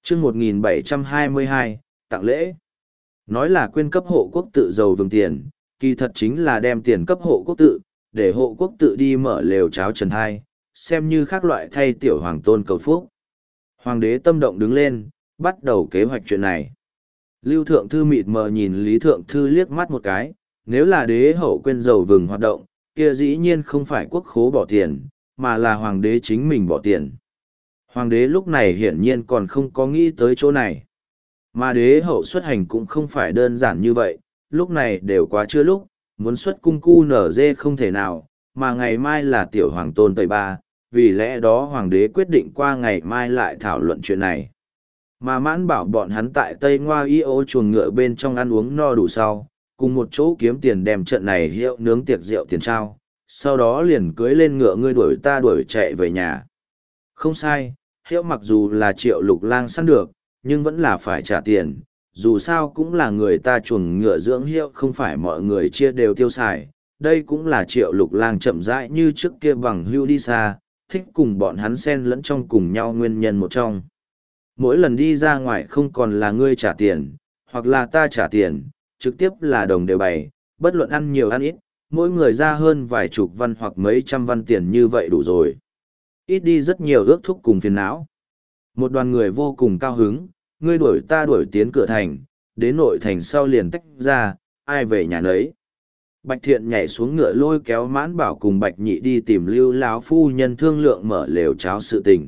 chương 1722, tặng lễ. Nói là quyên cấp hộ quốc tự giàu vừng tiền, kỳ thật chính là đem tiền cấp hộ quốc tự, để hộ quốc tự đi mở lều cháo trần hai, xem như khác loại thay tiểu hoàng tôn cầu phúc. Hoàng đế tâm động đứng lên, bắt đầu kế hoạch chuyện này. Lưu Thượng Thư mịt mờ nhìn Lý Thượng Thư liếc mắt một cái, nếu là đế hậu quên dầu vừng hoạt động, kia dĩ nhiên không phải quốc khố bỏ tiền, mà là hoàng đế chính mình bỏ tiền. Hoàng đế lúc này hiển nhiên còn không có nghĩ tới chỗ này. Mà đế hậu xuất hành cũng không phải đơn giản như vậy, lúc này đều quá chưa lúc, muốn xuất cung cu nở dê không thể nào, mà ngày mai là tiểu hoàng tôn tẩy ba, vì lẽ đó hoàng đế quyết định qua ngày mai lại thảo luận chuyện này. Mà Mãn Bảo bọn hắn tại Tây Ngoa Y ô chuồng ngựa bên trong ăn uống no đủ sau, cùng một chỗ kiếm tiền đem trận này hiệu nướng tiệc rượu tiền trao, sau đó liền cưới lên ngựa ngươi đuổi ta đuổi chạy về nhà. Không sai, hiệu mặc dù là Triệu Lục Lang săn được, nhưng vẫn là phải trả tiền, dù sao cũng là người ta chuồng ngựa dưỡng hiệu không phải mọi người chia đều tiêu xài. Đây cũng là Triệu Lục Lang chậm rãi như trước kia bằng hưu đi xa, thích cùng bọn hắn xen lẫn trong cùng nhau nguyên nhân một trong. Mỗi lần đi ra ngoài không còn là ngươi trả tiền, hoặc là ta trả tiền, trực tiếp là đồng đều bày, bất luận ăn nhiều ăn ít, mỗi người ra hơn vài chục văn hoặc mấy trăm văn tiền như vậy đủ rồi. Ít đi rất nhiều ước thúc cùng phiền não. Một đoàn người vô cùng cao hứng, ngươi đuổi ta đuổi tiến cửa thành, đến nội thành sau liền tách ra, ai về nhà nấy. Bạch Thiện nhảy xuống ngựa lôi kéo Mãn Bảo cùng Bạch Nhị đi tìm Lưu lão phu nhân thương lượng mở lều cháo sự tình.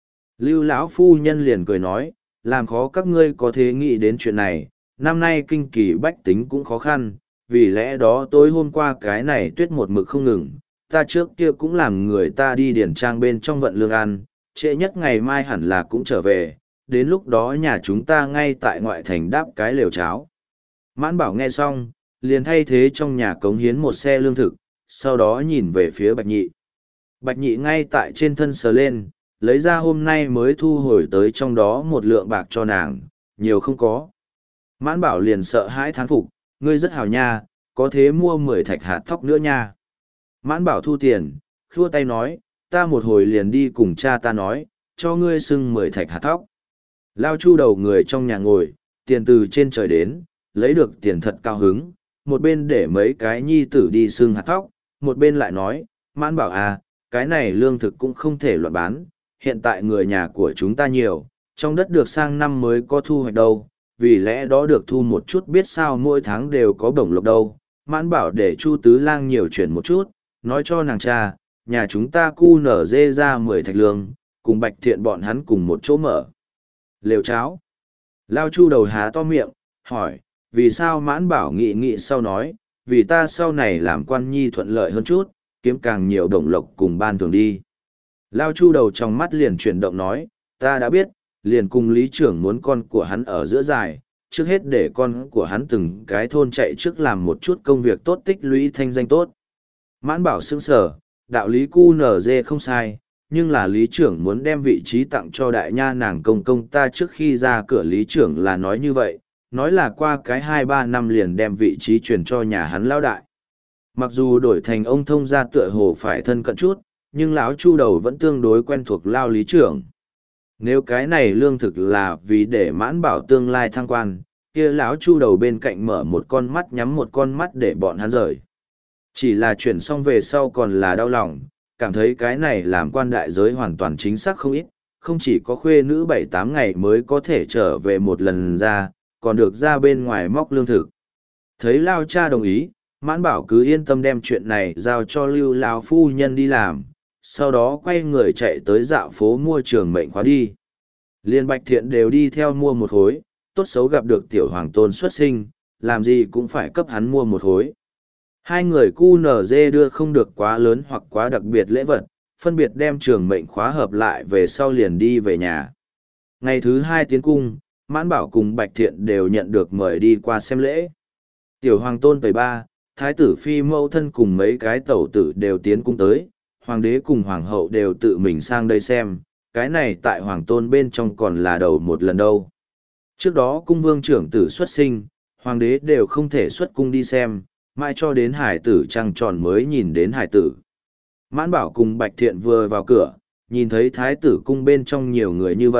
Lưu lão phu nhân liền cười nói, làm khó các ngươi có thể nghĩ đến chuyện này, năm nay kinh kỳ bách tính cũng khó khăn, vì lẽ đó tối hôm qua cái này tuyết một mực không ngừng, ta trước kia cũng làm người ta đi điển trang bên trong vận lương ăn, trễ nhất ngày mai hẳn là cũng trở về, đến lúc đó nhà chúng ta ngay tại ngoại thành đáp cái lều cháo. Mãn Bảo nghe xong, liền thay thế trong nhà cống hiến một xe lương thực, sau đó nhìn về phía Bạch Nhị. Bạch Nhị ngay tại trên thân sờ lên, lấy ra hôm nay mới thu hồi tới trong đó một lượng bạc cho nàng, nhiều không có. Mãn Bảo liền sợ hãi thán phục, ngươi rất hào nha, có thế mua 10 thạch hạt thóc nữa nha. Mãn Bảo thu tiền, khua tay nói, ta một hồi liền đi cùng cha ta nói, cho ngươi xưng 10 thạch hạt thóc. Lao Chu đầu người trong nhà ngồi, tiền từ trên trời đến, lấy được tiền thật cao hứng, một bên để mấy cái nhi tử đi xưng hạt thóc, một bên lại nói, Mãn Bảo à, cái này lương thực cũng không thể loạn bán, hiện tại người nhà của chúng ta nhiều, trong đất được sang năm mới có thu hoạch đâu, vì lẽ đó được thu một chút biết sao mỗi tháng đều có bổng lộc đâu. Mãn Bảo để Chu Tứ Lang nhiều chuyển một chút, nói cho nàng cha, nhà chúng ta cu nở dê ra 10 thạch lương, cùng Bạch Thiện bọn hắn cùng một chỗ mở lều cháo. Lao Chu đầu há to miệng, hỏi, vì sao Mãn Bảo nghị sau nói, vì ta sau này làm quan nhi thuận lợi hơn chút, kiếm càng nhiều đồng lộc cùng ban thường đi. Lao Chu đầu trong mắt liền chuyển động nói, ta đã biết, liền cùng lý trưởng muốn con của hắn ở giữa dài, trước hết để con của hắn từng cái thôn chạy trước làm một chút công việc tốt tích lũy thanh danh tốt. Mãn Bảo sững sờ, đạo lý cu nở dê không sai, nhưng là lý trưởng muốn đem vị trí tặng cho đại nha nàng công công ta trước khi ra cửa lý trưởng là nói như vậy, nói là qua cái 2-3 năm liền đem vị trí truyền cho nhà hắn lão đại. Mặc dù đổi thành ông thông gia tựa hồ phải thân cận chút, nhưng lão Chu đầu vẫn tương đối quen thuộc Lao lý trưởng. Nếu cái này lương thực là vì để Mãn Bảo tương lai thăng quan, kia lão Chu đầu bên cạnh mở một con mắt nhắm một con mắt để bọn hắn rời. Chỉ là chuyển xong về sau còn là đau lòng, cảm thấy cái này làm quan đại giới hoàn toàn chính xác không ít, không chỉ có khuê nữ 7-8 ngày mới có thể trở về một lần ra, còn được ra bên ngoài móc lương thực. Thấy Lao cha đồng ý, Mãn Bảo cứ yên tâm đem chuyện này giao cho Lưu lão phu nhân đi làm, sau đó quay người chạy tới dạo phố mua trường mệnh khóa đi. Liên Bạch Thiện đều đi theo mua một khối, tốt xấu gặp được tiểu hoàng tôn xuất sinh, làm gì cũng phải cấp hắn mua một khối. Hai người cu nở dê đưa không được quá lớn hoặc quá đặc biệt lễ vật, phân biệt đem trường mệnh khóa hợp lại về sau liền đi về nhà. Ngày thứ 2 tiến cung, Mãn Bảo cùng Bạch Thiện đều nhận được mời đi qua xem lễ. Tiểu hoàng tôn tẩy ba, thái tử phi mẫu thân cùng mấy cái tẩu tử đều tiến cung tới, hoàng đế cùng hoàng hậu đều tự mình sang đây xem, cái này tại hoàng tôn bên trong còn là đầu một lần đâu. Trước đó cung vương trưởng tử xuất sinh, hoàng đế đều không thể xuất cung đi xem, mãi cho đến hải tử trăng tròn mới nhìn đến hải tử. Mãn Bảo cùng Bạch Thiện vừa vào cửa, nhìn thấy thái tử cung bên trong nhiều người như vậy,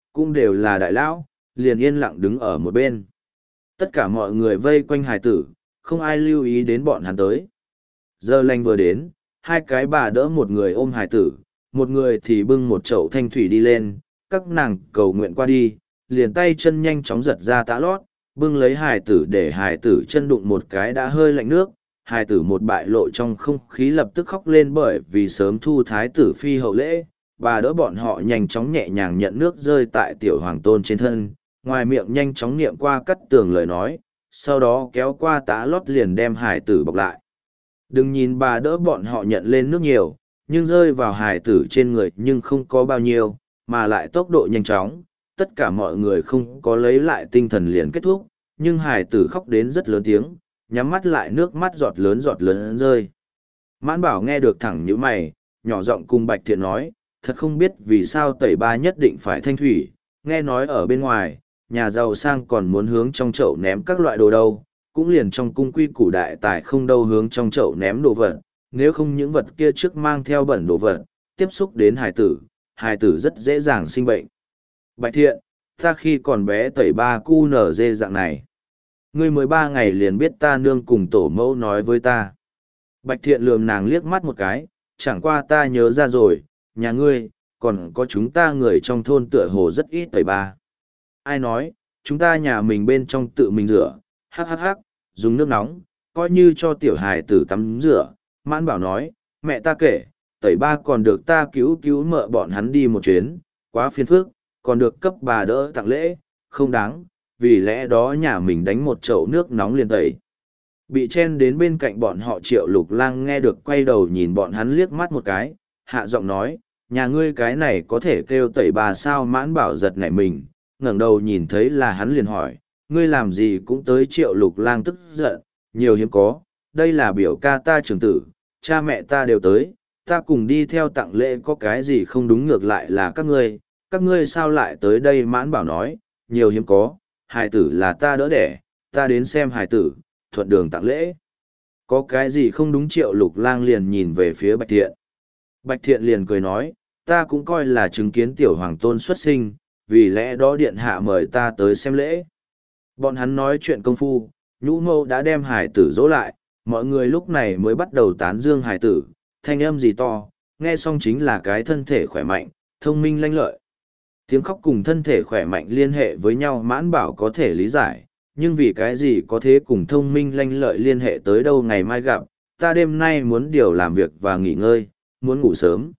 cũng đều là đại lão, liền yên lặng đứng ở một bên. Tất cả mọi người vây quanh hài tử, không ai lưu ý đến bọn hắn tới. Giờ lành vừa đến, hai cái bà đỡ một người ôm hài tử, một người thì bưng một chậu thanh thủy đi lên, các nàng cầu nguyện qua đi, liền tay chân nhanh chóng giật ra tã lót, bưng lấy hài tử để hài tử chân đụng một cái đã hơi lạnh nước, hài tử một bại lộ trong không khí lập tức khóc lên bởi vì sớm thu thái tử phi hậu lễ, bà đỡ bọn họ nhanh chóng nhẹ nhàng nhận nước rơi tại tiểu hoàng tôn trên thân, ngoài miệng nhanh chóng niệm qua cắt tường lời nói, sau đó kéo qua tã lót liền đem hài tử bọc lại. Đừng nhìn bà đỡ bọn họ nhận lên nước nhiều, nhưng rơi vào hài tử trên người nhưng không có bao nhiêu, mà lại tốc độ nhanh chóng, tất cả mọi người không có lấy lại tinh thần liền kết thúc, nhưng hài tử khóc đến rất lớn tiếng, nhắm mắt lại nước mắt giọt lớn rơi. Mãn Bảo nghe được thẳng nhíu mày, nhỏ giọng cùng Bạch Thiện nói, thật không biết vì sao tẩy ba nhất định phải thanh thủy, nghe nói ở bên ngoài, nhà giàu sang còn muốn hướng trong chậu ném các loại đồ đâu, cũng liền trong cung quy củ đại tài không đâu hướng trong chậu ném đồ vật, nếu không những vật kia trước mang theo bẩn đồ vật, tiếp xúc đến hài tử rất dễ dàng sinh bệnh. Bạch Thiện, ta khi còn bé tẩy ba cu nở dê dạng này. Ngươi mới 3 ngày liền biết ta nương cùng tổ mẫu nói với ta. Bạch Thiện lườm nàng liếc mắt một cái, chẳng qua ta nhớ ra rồi, nhà ngươi, còn có chúng ta người trong thôn tựa hồ rất ít tẩy ba. Ai nói, chúng ta nhà mình bên trong tự mình rửa, hắc, dùng nước nóng, coi như cho tiểu hài tử tắm rửa. Mãn Bảo nói, mẹ ta kể, tẩy ba còn được ta cứu mợ bọn hắn đi một chuyến, quá phiền phức, còn được cấp bà đỡ tặng lễ, không đáng, vì lẽ đó nhà mình đánh một chậu nước nóng liền tẩy. Bị chen đến bên cạnh bọn họ Triệu Lục Lang nghe được quay đầu nhìn bọn hắn liếc mắt một cái, hạ giọng nói, nhà ngươi cái này có thể kêu tẩy bà sao? Mãn Bảo giật nảy mình, ngẩng đầu nhìn thấy là hắn liền hỏi, ngươi làm gì cũng tới? Triệu Lục Lang tức giận, nhiều hiếm có, đây là biểu ca ta trưởng tử, cha mẹ ta đều tới, ta cùng đi theo tặng lễ có cái gì không đúng, ngược lại là các ngươi sao lại tới đây? Mãn Bảo nói, nhiều hiếm có, hài tử là ta đỡ đẻ, ta đến xem hài tử, thuận đường tặng lễ. Có cái gì không đúng? Triệu Lục Lang liền nhìn về phía Bạch Thiện. Bạch Thiện liền cười nói, ta cũng coi là chứng kiến tiểu hoàng tôn xuất sinh, vì lẽ đó điện hạ mời ta tới xem lễ. Bọn hắn nói chuyện công phu, Nhũ Mâu đã đem hài tử dỗ lại, mọi người lúc này mới bắt đầu tán dương hài tử, thanh âm gì to, nghe xong chính là cái thân thể khỏe mạnh, thông minh lanh lợi. Tiếng khóc cùng thân thể khỏe mạnh liên hệ với nhau Mãn Bảo có thể lý giải, nhưng vì cái gì có thế cùng thông minh lanh lợi liên hệ tới đâu? Ngày mai gặp, ta đêm nay muốn điều làm việc và nghỉ ngơi, muốn ngủ sớm.